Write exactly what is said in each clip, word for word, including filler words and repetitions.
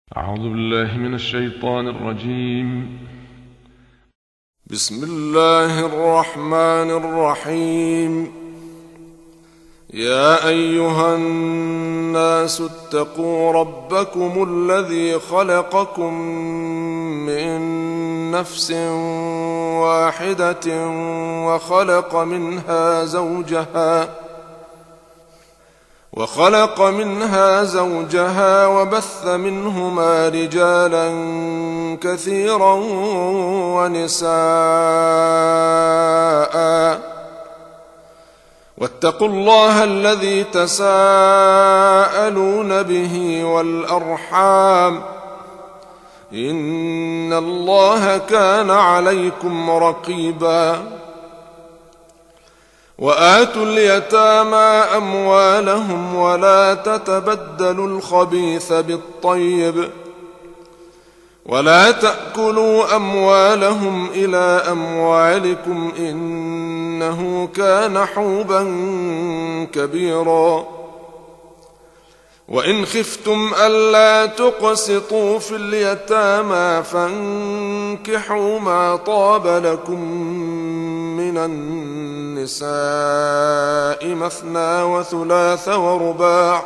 أعوذ بالله من الشيطان الرجيم. بسم الله الرحمن الرحيم. يا أيها الناس اتقوا ربكم الذي خلقكم من نفس واحدة وخلق منها زوجها وخلق منها زوجها وبث منهما رجالا كثيرا ونساء، واتقوا الله الذي تساءلون به والأرحام، إن الله كان عليكم رقيبا. وآتوا اليتامى أموالهم ولا تتبدلوا الخبيث بالطيب ولا تأكلوا أموالهم إلى أموالكم إنه كان حوبا كبيرا. وإن خفتم ألا تقسطوا في اليتامى فانكحوا ما طاب لكم من النساء مثنى وثلاث ورباع،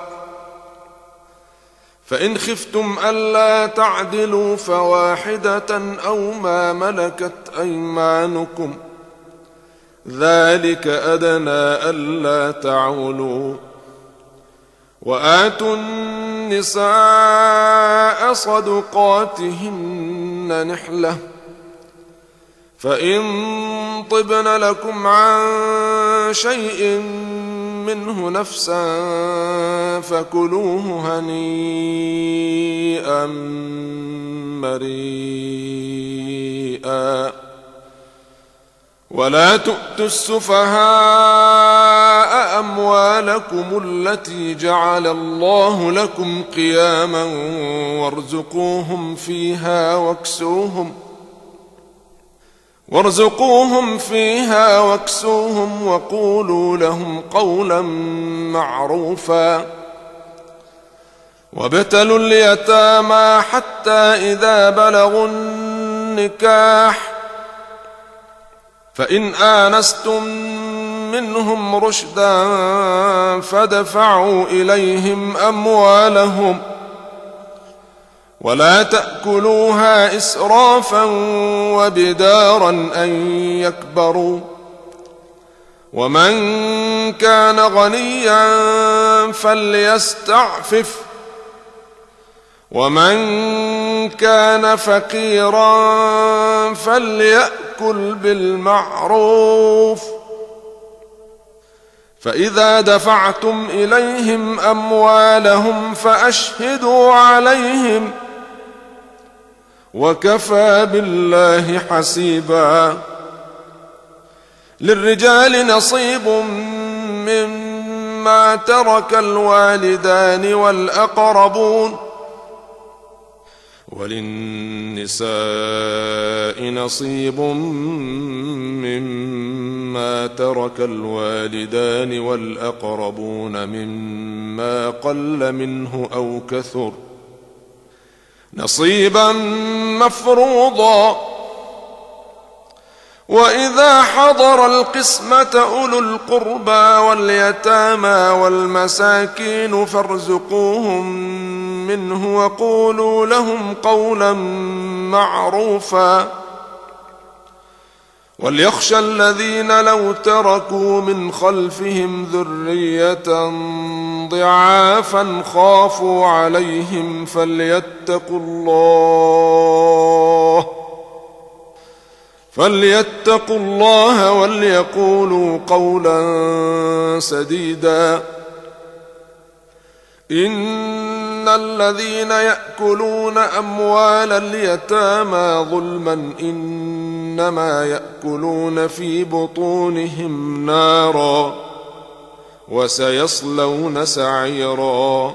فإن خفتم ألا تعدلوا فواحدة أو ما ملكت أيمانكم، ذلك أدنى ألا تعولوا. وآتوا النساء صدقاتهن نحلة، فإن طبن لكم عن شيء منه نفسا فكلوه هنيئا مريئا. ولا تؤتوا السفهاء أموالكم التي جعل الله لكم قياما وارزقوهم فيها واكسوهم وارزقوهم فيها واكسوهم وقولوا لهم قولا معروفا. وابتلوا اليتامى حتى إذا بلغوا النكاح، فإن آنستم منهم رشدا فادفعوا إليهم أموالهم ولا تأكلوها إسرافا وبدارا أن يكبروا. ومن كان غنيا فليستعفف، ومن كان فقيرا فليأكل بالمعروف. فإذا دفعتم إليهم أموالهم فأشهدوا عليهم، وكفى بالله حسيبا. للرجال نصيب مما ترك الوالدان والأقربون، وللنساء نصيب مما ترك الوالدان والأقربون مما قل منه أو كثر، نصيبا مفروضا. وإذا حضر القسمة أولو القربى واليتامى والمساكين فارزقوهم منه وقولوا لهم قولا معروفا. وليخشى الذين لو تركوا من خلفهم ذرية ضعافا خافوا عليهم فليتقوا الله فليتقوا الله وليقولوا قولا سديدا. إن الذين يأكلون أموال اليتامى ظلما إنما يأكلون في بطونهم نارا وسيصلون سعيرا.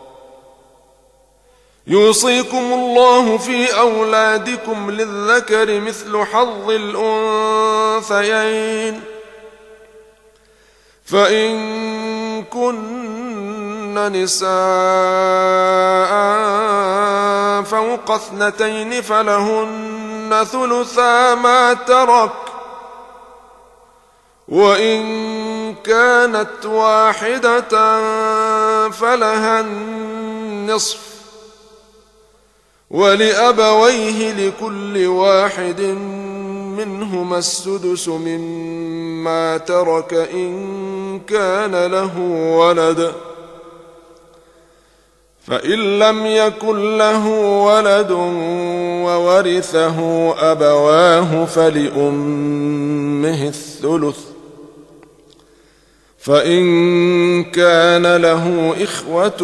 يوصيكم الله في أولادكم للذكر مثل حظ الأنثيين، فإن كن نساء فوق اثنتين فلهن ثلثا ما ترك، وإن كانت واحدة فلها النصف، ولأبويه لكل واحد منهما السدس مما ترك إن كان له ولد، فإن لم يكن له ولد وورثه أبواه فلأمه الثلث، فإن كان له إخوة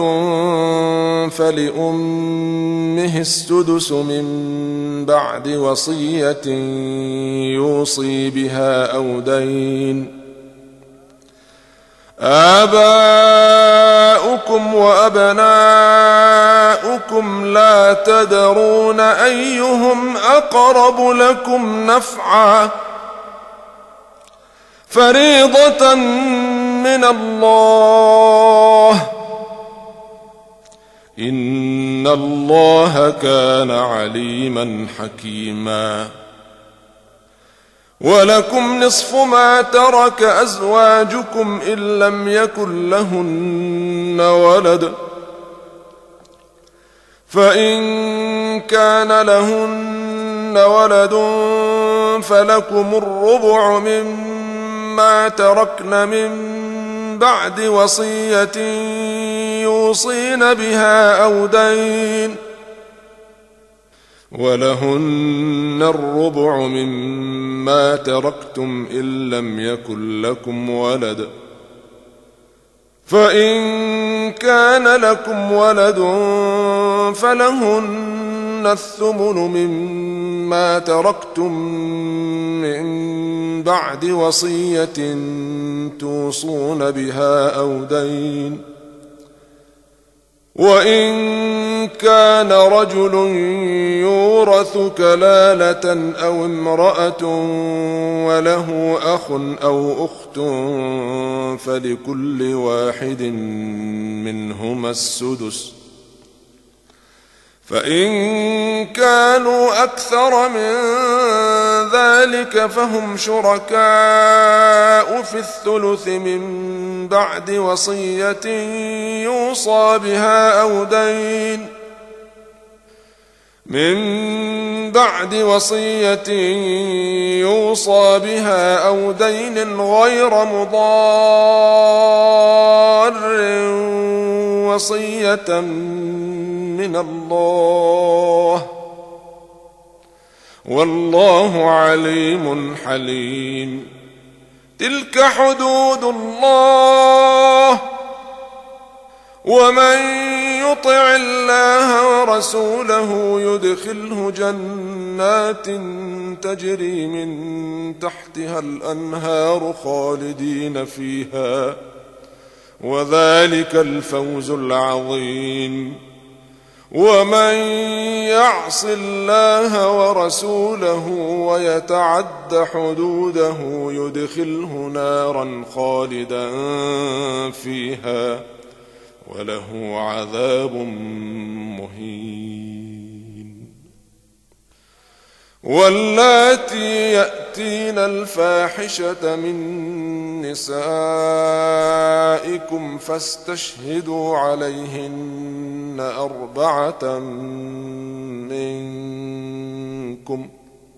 فلأمه السدس من بعد وصية يوصي بها أو دين. آباؤكم وأبناؤكم لا تدرون أيهم أقرب لكم نفعا، فريضة من الله، إن الله كان عليما حكيما. ولكم نصف ما ترك أزواجكم إن لم يكن لهن ولد، فإن كان لهن ولد فلكم الربع مما تركن من بعد وصية يوصين بها أو دين، ولهن الربع مما تركتم إن لم يكن لكم ولد، فإن كان لكم ولد فلهن الثمن مما تركتم من بعد وصية توصون بها أو دين. وإن كان رجل يورث كلالة أو امرأة وله أخ أو أخت فلكل واحد منهما السدس، فإن كانوا أكثر من ذلك فهم شركاء في الثلث من بعد وصية يوصى بها أو دين من بعد وصية يوصى بها أو دين غير مضار، وصية من الله، والله عليم حليم. تلك حدود الله، ومن يطع الله ورسوله يدخله جنات تجري من تحتها الأنهار خالدين فيها، وذلك الفوز العظيم. ومن يعص الله ورسوله ويتعد حدوده يدخله نارا خالدا فيها، وله عذاب مهين. واللاتي يأتين الفاحشة من نسائكم فاستشهدوا عليهن أربعة منكم،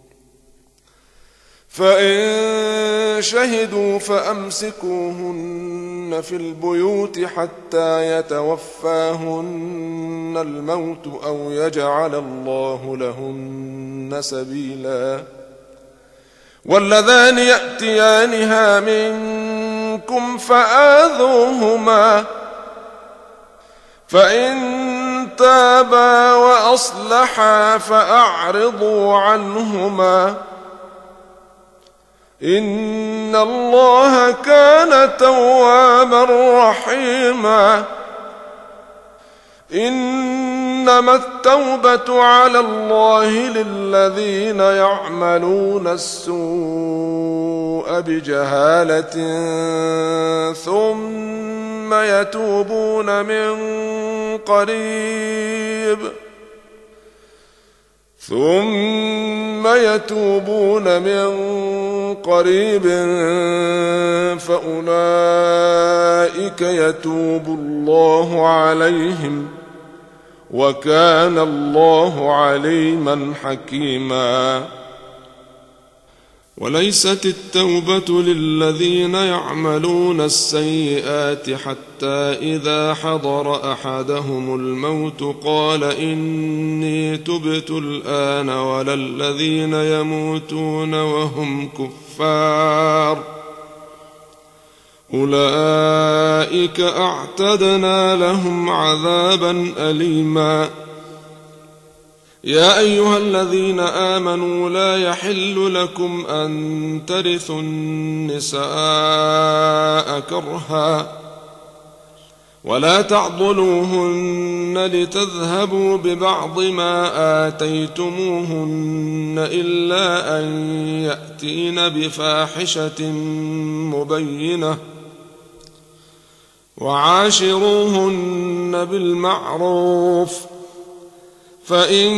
فإن شهدوا فأمسكوهن في البيوت حتى يتوفاهن الموت أو يجعل الله لهن سبيلا. واللذان يأتيانها منكم فآذوهما، فإن تابا وأصلحا فأعرضوا عنهما، إن الله كان توابا رحيما. إنما التوبة على الله للذين يعملون السوء بجهالة ثم يتوبون من قريب ثم يتوبون من قريب فأولئك يتوب الله عليهم وكان الله عليما حكيما. وليست التوبة للذين يعملون السيئات حتى إذا حضر أحدهم الموت قال إني تبت الآن ولا الذين يموتون وهم كفار أولئك أعتدنا لهم عذابا أليما. يا أيها الذين آمنوا لا يحل لكم أن ترثوا النساء كرها ولا تعضلوهن لتذهبوا ببعض ما آتيتموهن إلا أن يأتين بفاحشة مبينة وعاشروهن بالمعروف فإن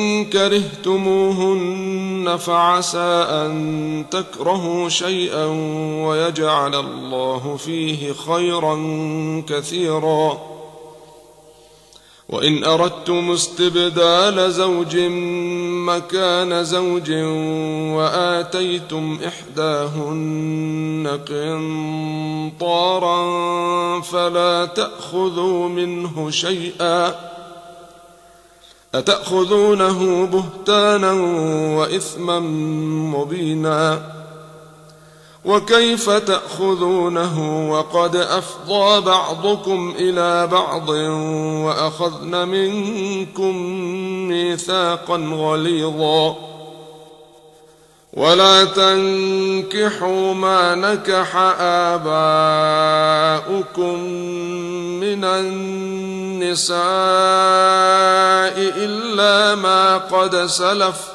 كرهتموهن فعسى أن تكرهوا شيئا ويجعل الله فيه خيرا كثيرا. وإن أردتم استبدال زوج مكان زوج وآتيتم إحداهن قنطارا فلا تأخذوا منه شيئا أتأخذونه بهتانا وإثما مبينا. وكيف تأخذونه وقد أفضى بعضكم إلى بعض وأخذن منكم ميثاقا غليظا. ولا تنكحوا ما نكح آباؤكم من النساء إلا ما قد سلف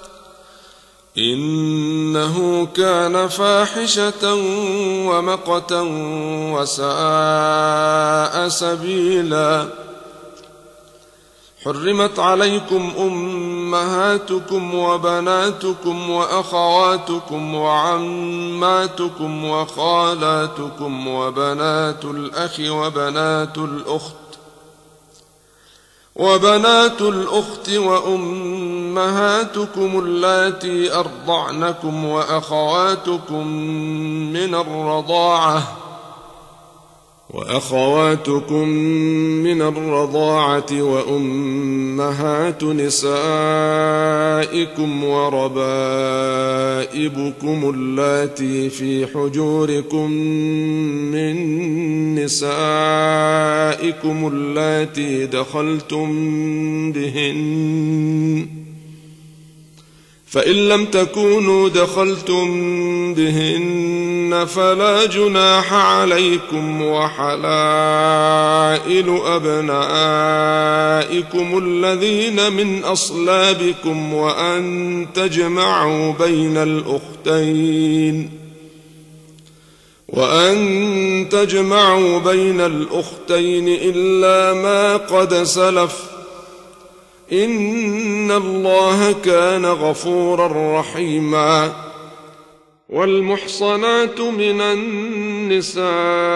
إنه كان فاحشة ومقتا وساء سبيلا. حرمت عليكم أمهاتكم وبناتكم وأخواتكم وعماتكم وخالاتكم وبنات الأخ وبنات الأخت وبنات الأخت وأمهاتكم اللاتي أرضعنكم وأخواتكم من الرضاعة وأخواتكم من الرضاعة وأمهات نسائكم وربائبكم اللاتي في حجوركم من نسائكم اللاتي دخلتم بهن فإن لم تكونوا دخلتم بهن فلا جناح عليكم وحلائل أبنائكم الذين من أصلابكم وأن تجمعوا بين الأختين وأن تجمعوا بين الأختين إلا ما قد سلف إن الله كان غفورا رحيما. والمحصنات من النساء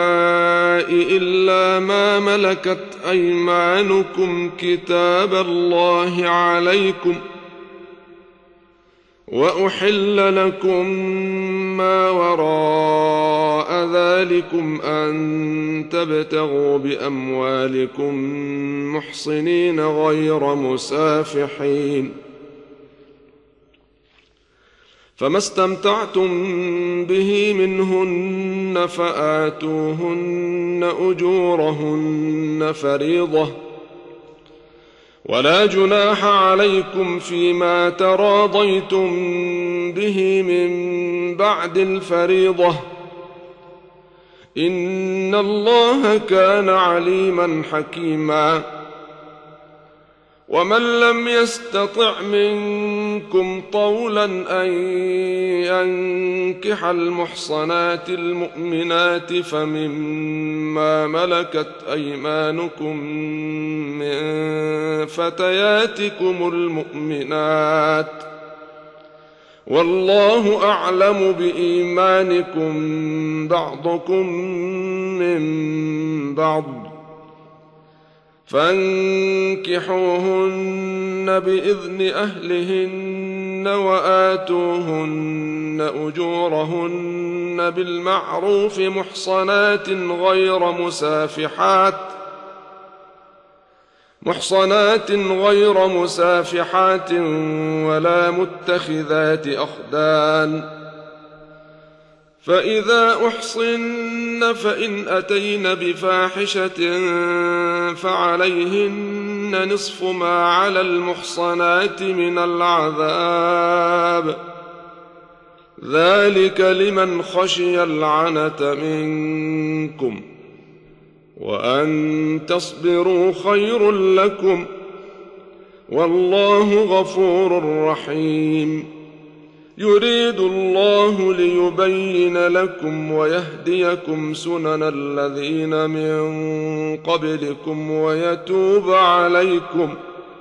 إلا ما ملكت أيمانكم كتاب الله عليكم وأحل لكم ما وراء ذلكم أن تبتغوا بأموالكم محصنين غير مسافحين فما استمتعتم به منهن فآتوهن أجورهن فريضة ولا جناح عليكم فيما تراضيتم به من بعد الفريضة إن الله كان عليما حكيما. ومن لم يستطع منكم طولا أن ينكح المحصنات المؤمنات فمما مما ملكت أيمانكم من فتياتكم المؤمنات، والله أعلم بإيمانكم بعضكم من بعض، فانكحوهن بإذن أهلهن وآتوهن أجورهن بالمعروف محصنات غير مسافحات محصنات غير مسافحات ولا متخذات أخدان، فإذا أحصن فإن أتين بفاحشة فعليهن نصف ما على المحصنات من العذاب، ذلك لمن خشي العنة منكم، وأن تصبروا خير لكم، والله غفور رحيم. يريد الله ليبين لكم ويهديكم سنن الذين من قبلكم ويتوب عليكم،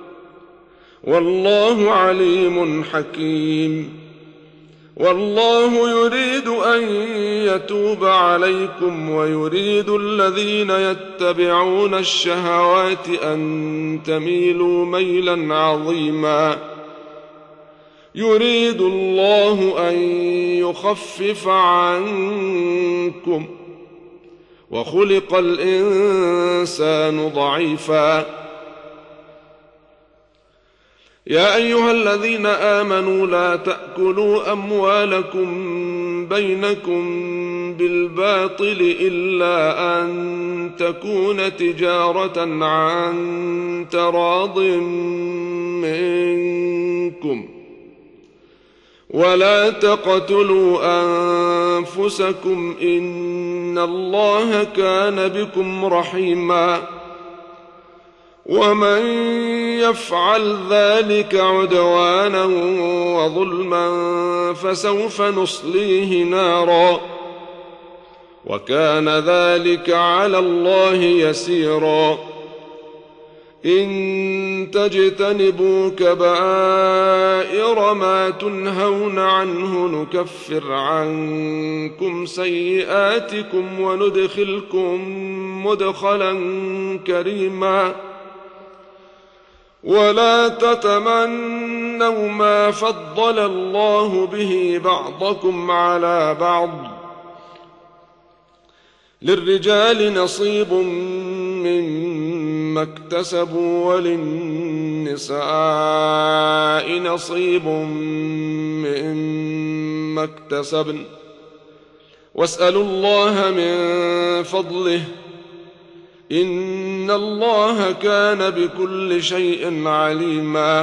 والله عليم حكيم. والله يريد أن يتوب عليكم ويريد الذين يتبعون الشهوات أن تميلوا ميلا عظيما. يريد الله أن يخفف عنكم، وخلق الإنسان ضعيفا. يا أيها الذين آمنوا لا تأكلوا أموالكم بينكم بالباطل إلا أن تكون تجارة عن تراض منكم، ولا تقتلوا أنفسكم إن الله كان بكم رحيما، ومن يفعل ذلك عدوانا وظلما فسوف نصليه نارا، وكان ذلك على الله يسيرا. إن تجتنبوا كبائر ما تنهون عنه نكفر عنكم سيئاتكم وندخلكم مدخلا كريما. ولا تتمنوا ما فضل الله به بعضكم على بعض، للرجال نصيب مما اكتسبوا وللنساء نصيب مما اكتسبن، واسألوا الله من فضله إن الله كان بكل شيء عليما.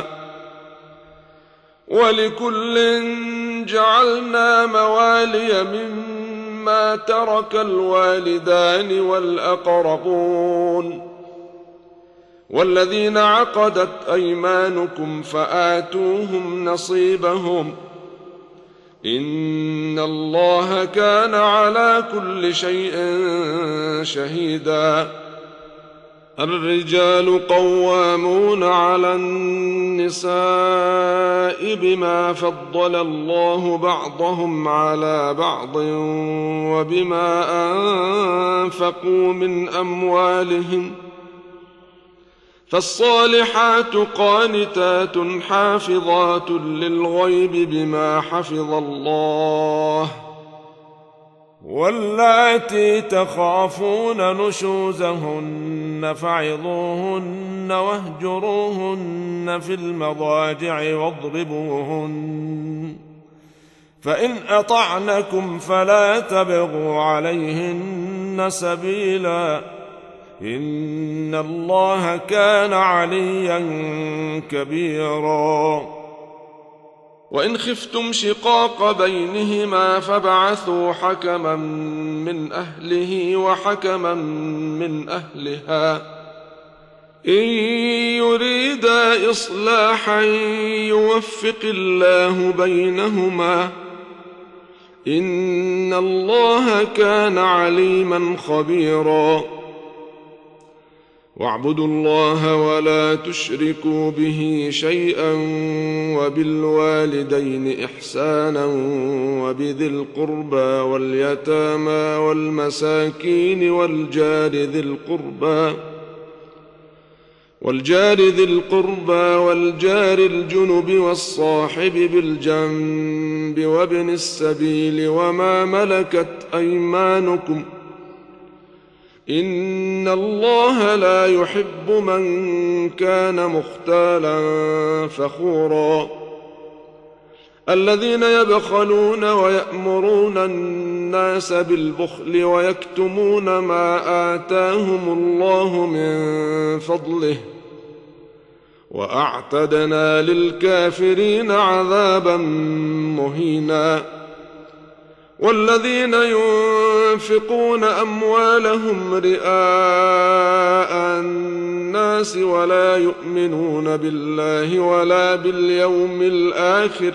ولكل جعلنا موالي مما ترك الوالدان والأقربون والذين عقدت أيمانكم فآتوهم نصيبهم، إن الله كان على كل شيء شهيدا. الرجال قوامون على النساء بما فضل الله بعضهم على بعض وبما أنفقوا من أموالهم، فالصالحات قانتات حافظات للغيب بما حفظ الله، واللاتي تخافون نشوزهن فعظوهن واهجروهن في المضاجع واضربوهن، فإن أطعنكم فلا تبغوا عليهن سبيلا، إن الله كان عليا كبيرا. وإن خفتم شقاق بينهما فابعثوا حكما من أهله وحكما من أهلها إن يريدا إصلاحا يوفق الله بينهما إن الله كان عليما خبيرا واعبدوا الله ولا تشركوا به شيئا وبالوالدين إحسانا وبذي القربى واليتامى والمساكين والجار ذي القربى والجار ذي القربى والجار الجنب والصاحب بالجنب وابن السبيل وما ملكت أيمانكم إن الله لا يحب من كان مختالا فخورا الذين يبخلون ويأمرون الناس بالبخل ويكتمون ما آتاهم الله من فضله وأعتدنا للكافرين عذابا مهينا والذين ينفقون أموالهم رئاء الناس ولا يؤمنون بالله ولا باليوم الآخر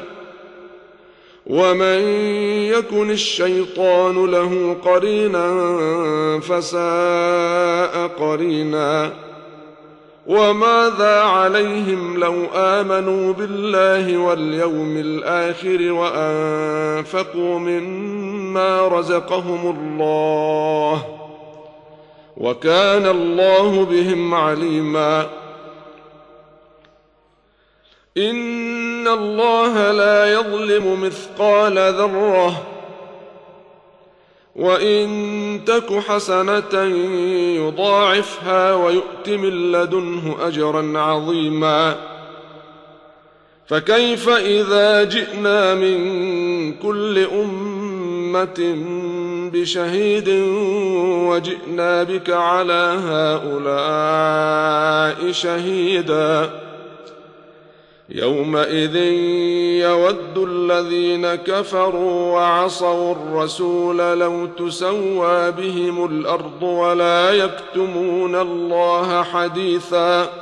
ومن يكن الشيطان له قرينا فساء قرينا وماذا عليهم لو آمنوا بالله واليوم الآخر وأنفقوا مما رزقهم الله وكان الله بهم عليما إن الله لا يظلم مثقال ذرة وإن تك حسنة يضاعفها ويؤت من لدنه أجرا عظيما فكيف إذا جئنا من كل أمة بشهيد وجئنا بك على هؤلاء شهيدا يومئذ يود الذين كفروا وعصوا الرسول لو تسوى بهم الأرض ولا يكتمون الله حديثا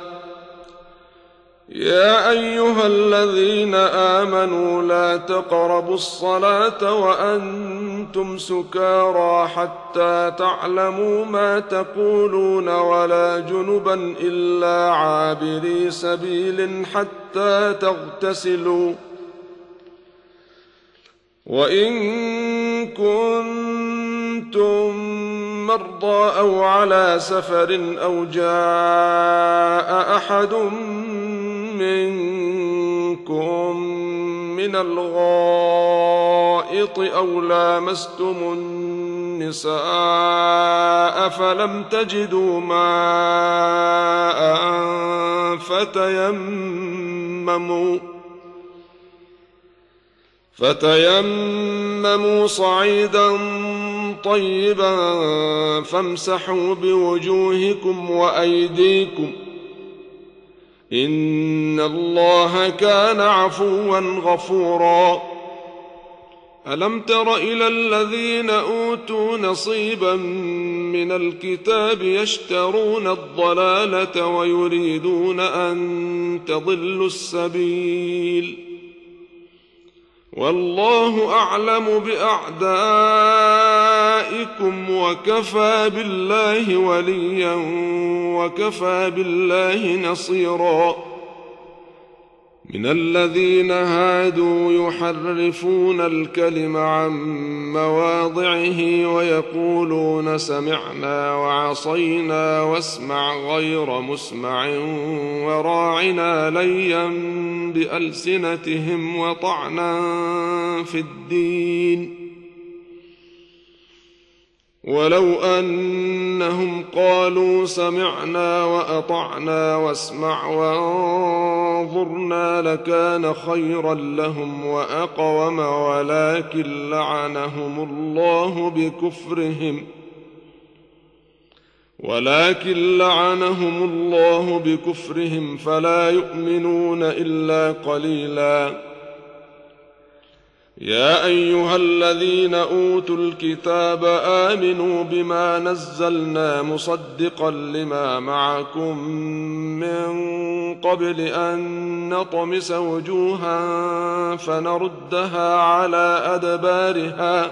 يا أيها الذين آمنوا لا تقربوا الصلاة وأنتم سكارى حتى تعلموا ما تقولون ولا جنبا إلا عابري سبيل حتى تغتسلوا وإن كنتم مرضى أو على سفر أو جاء أحد منكم من الغائط أو لامستم النساء فلم تجدوا ماء فتيمموا فتيمموا صعيدا طيبا فامسحوا بوجوهكم وأيديكم إن الله كان عفوا غفورا ألم تر إلى الذين أوتوا نصيبا من الكتاب يشترون الضلالة ويريدون أن تضلوا السبيل والله أعلم بأعدائكم وكفى بالله وليا وكفى بالله نصيرا من الذين هادوا يحرفون الكلم عن مواضعه ويقولون سمعنا وعصينا واسمع غير مسمع وراعنا ليا بألسنتهم وطعنا في الدين ولو أنهم قالوا سمعنا وأطعنا واسمع وانظرنا لكان خيرا لهم وأقوم ولكن لعنهم الله بكفرهم ولكن لعنهم الله بكفرهم فلا يؤمنون إلا قليلا يا أيها الذين أوتوا الكتاب آمنوا بما نزلنا مصدقا لما معكم من قبل أن نطمس وجوها فنردها على أدبارها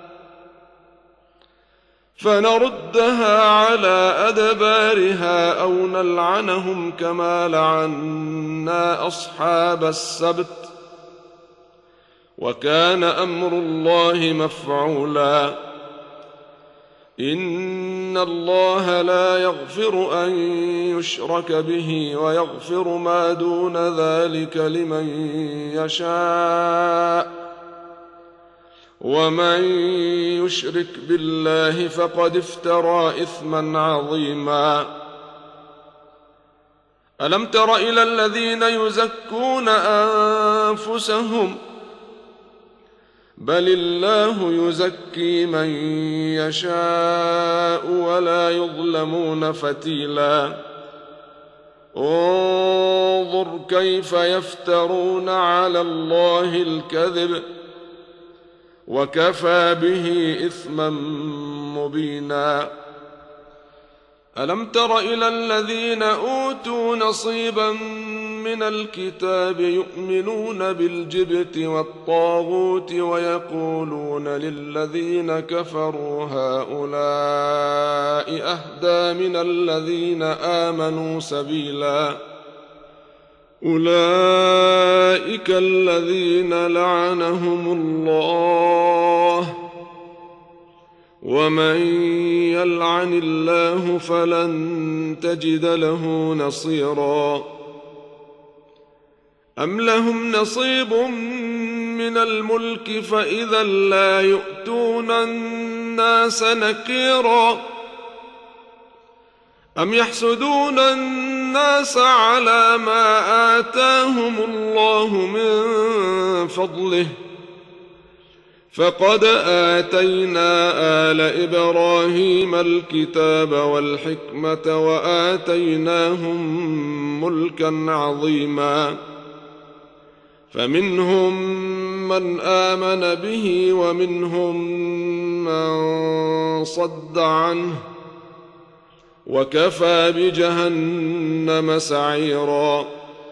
فنردها على أدبارها أو نلعنهم كما لعنا أصحاب السبت وكان أمر الله مفعولا إن الله لا يغفر أن يشرك به ويغفر ما دون ذلك لمن يشاء ومن يشرك بالله فقد افترى إثما عظيما ألم تر إلى الذين يزكون أنفسهم بل الله يزكي من يشاء ولا يظلمون فتيلا انظر كيف يفترون على الله الكذب وكفى به إثما مبينا ألم تر إلى الذين أوتوا نصيبا من الكتاب يؤمنون بالجبت والطاغوت ويقولون للذين كفروا هؤلاء أهدى من الذين آمنوا سبيلا أولئك الذين لعنهم الله ومن يلعن الله فلن تجد له نصيرا أم لهم نصيب من الملك فإذا لا يؤتون الناس نكيرا أم يحسدون الناس على ما آتاهم الله من فضله فقد آتينا آل إبراهيم الكتاب والحكمة وآتيناهم ملكا عظيما فمنهم من آمن به ومنهم من صد عنه وكفى بجهنم سعيرا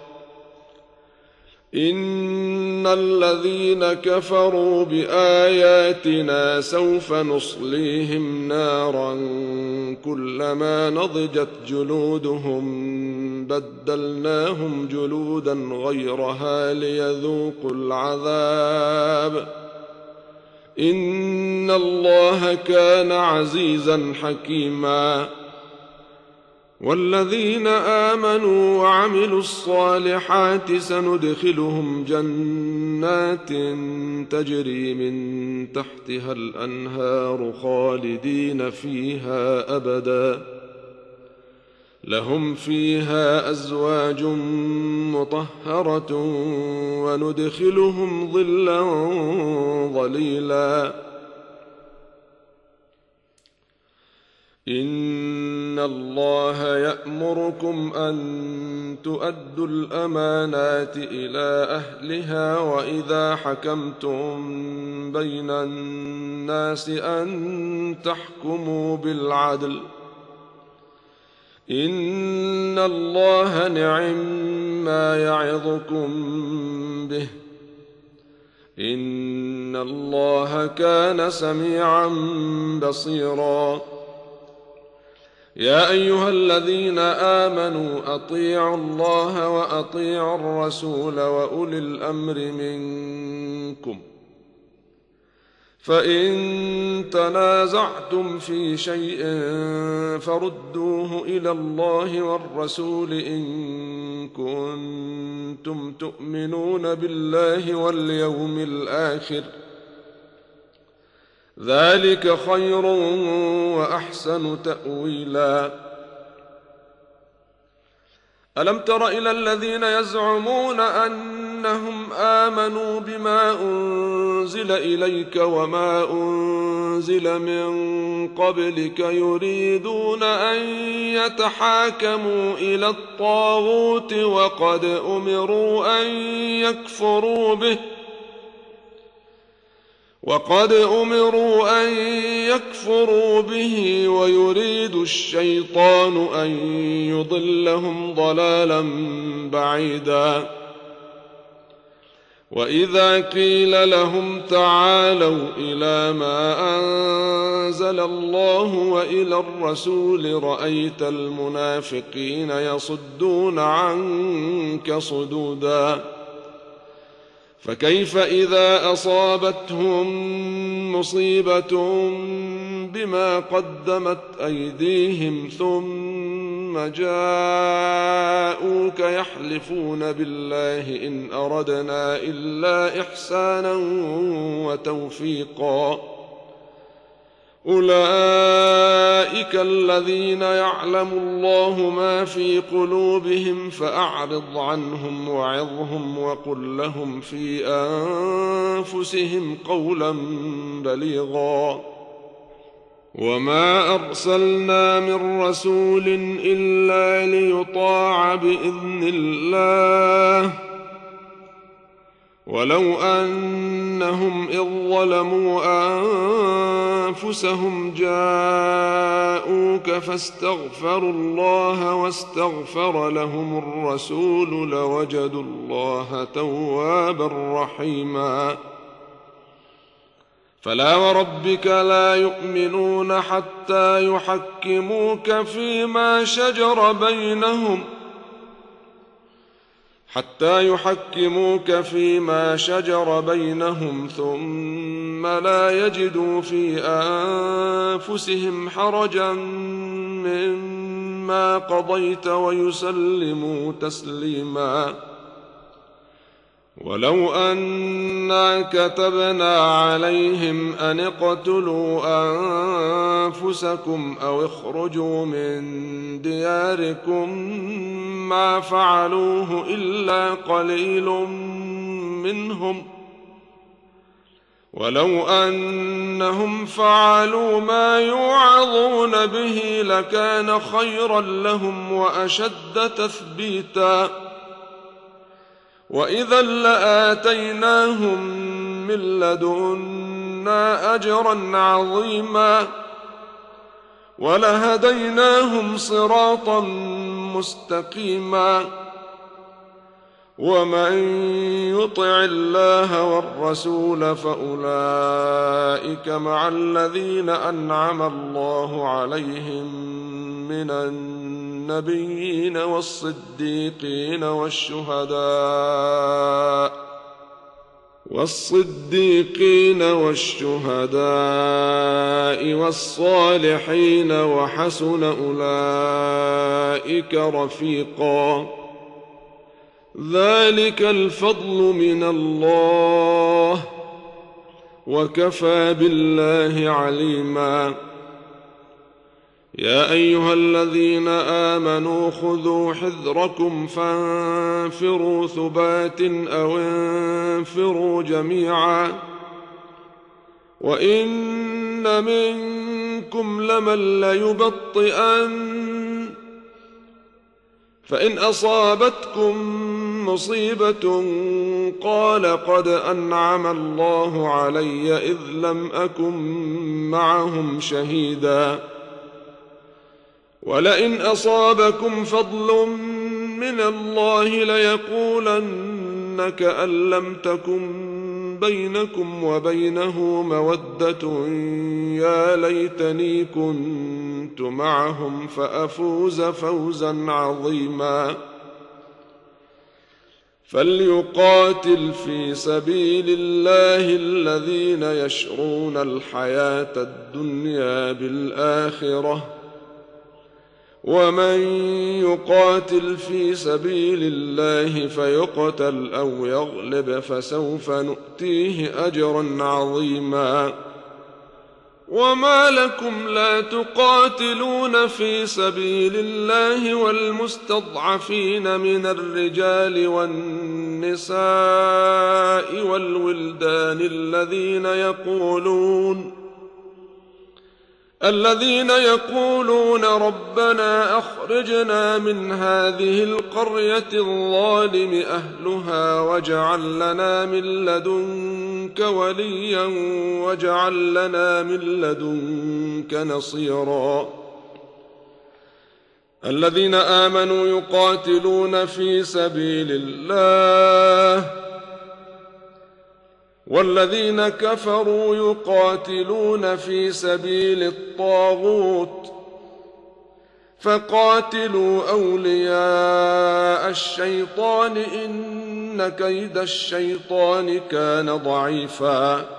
إن الذين كفروا بآياتنا سوف نصليهم نارا كلما نضجت جلودهم بدلناهم جلودا غيرها ليذوقوا العذاب إن الله كان عزيزا حكيما والذين آمنوا وعملوا الصالحات سندخلهم جنات تجري من تحتها الأنهار خالدين فيها أبدا لهم فيها أزواج مطهرة وندخلهم ظلا ظليلا إن الله يأمركم أن تؤدوا الأمانات إلى أهلها وإذا حكمتم بين الناس أن تحكموا بالعدل إن الله نعم ما يعظكم به إن الله كان سميعا بصيرا يا أيها الذين آمنوا أطيعوا الله وأطيعوا الرسول وأولي الأمر منكم فإن تنازعتم في شيء فردوه إلى الله والرسول إن كنتم تؤمنون بالله واليوم الآخر ذلك خير وأحسن تأويلا ألم تر إلى الذين يزعمون أنهم آمنوا بما أنزل إليك وما أنزل من قبلك يريدون أن يتحاكموا إلى الطاغوت وقد أمروا أن يكفروا به وقد أمروا أن يكفروا به ويريد الشيطان أن يضلهم ضلالا بعيدا وإذا قيل لهم تعالوا إلى ما أنزل الله وإلى الرسول رأيت المنافقين يصدون عنك صدودا فكيف إذا أصابتهم مصيبة بما قدمت أيديهم ثم جاءوك يحلفون بالله إن أردنا إلا إحسانا وتوفيقا أولئك الذين يعلم الله ما في قلوبهم فأعرض عنهم وعظهم وقل لهم في أنفسهم قولا بليغا وما أرسلنا من رسول إلا ليطاع بإذن الله ولو أنهم إذ ظلموا أنفسهم جاءوك فاستغفروا الله واستغفر لهم الرسول لوجدوا الله توابا رحيما فلا وربك لا يؤمنون حتى يحكموك فيما شجر بينهم حتى يحكموك فيما شجر بينهم ثم لا يجدوا في أنفسهم حرجا مما قضيت ويسلموا تسليما ولو أنا كتبنا عليهم أن اقتلوا أنفسكم أو اخرجوا من دياركم ما فعلوه إلا قليل منهم ولو أنهم فعلوا ما يوعظون به لكان خيرا لهم وأشد تثبيتا وإذا لآتيناهم من لدنا أجرا عظيما ولهديناهم صراطا مستقيما ومن يطع الله والرسول فأولئك مع الذين أنعم الله عليهم من النبيين والصديقين والشهداء والصديقين والشهداء والصالحين وحسن أولئك رفيقا ذلك الفضل من الله وكفى بالله عليما يا أيها الذين آمنوا خذوا حذركم فانفروا ثبات أو انفروا جميعا وإن منكم لمن ليبطئن فإن أصابتكم مصيبة قال قد أنعم الله علي إذ لم أكن معهم شهيدا ولئن أصابكم فضل من الله ليقولن كأن لم تكن بينكم وبينه مودة يا ليتني كنت معهم فأفوز فوزا عظيما فليقاتل في سبيل الله الذين يشرون الحياة الدنيا بالآخرة ومن يقاتل في سبيل الله فيقتل أو يغلب فسوف نؤتيه أجرا عظيما وما لكم لا تقاتلون في سبيل الله والمستضعفين من الرجال والنساء والولدان الذين يقولون الذين يقولون ربنا أخرجنا من هذه القرية الظالم أهلها واجعل لنا من لدنك وليا واجعل لنا من لدنك نصيرا الذين آمنوا يقاتلون في سبيل الله والذين كفروا يقاتلون في سبيل الطاغوت فقاتلوا أولياء الشيطان إن كيد الشيطان كان ضعيفا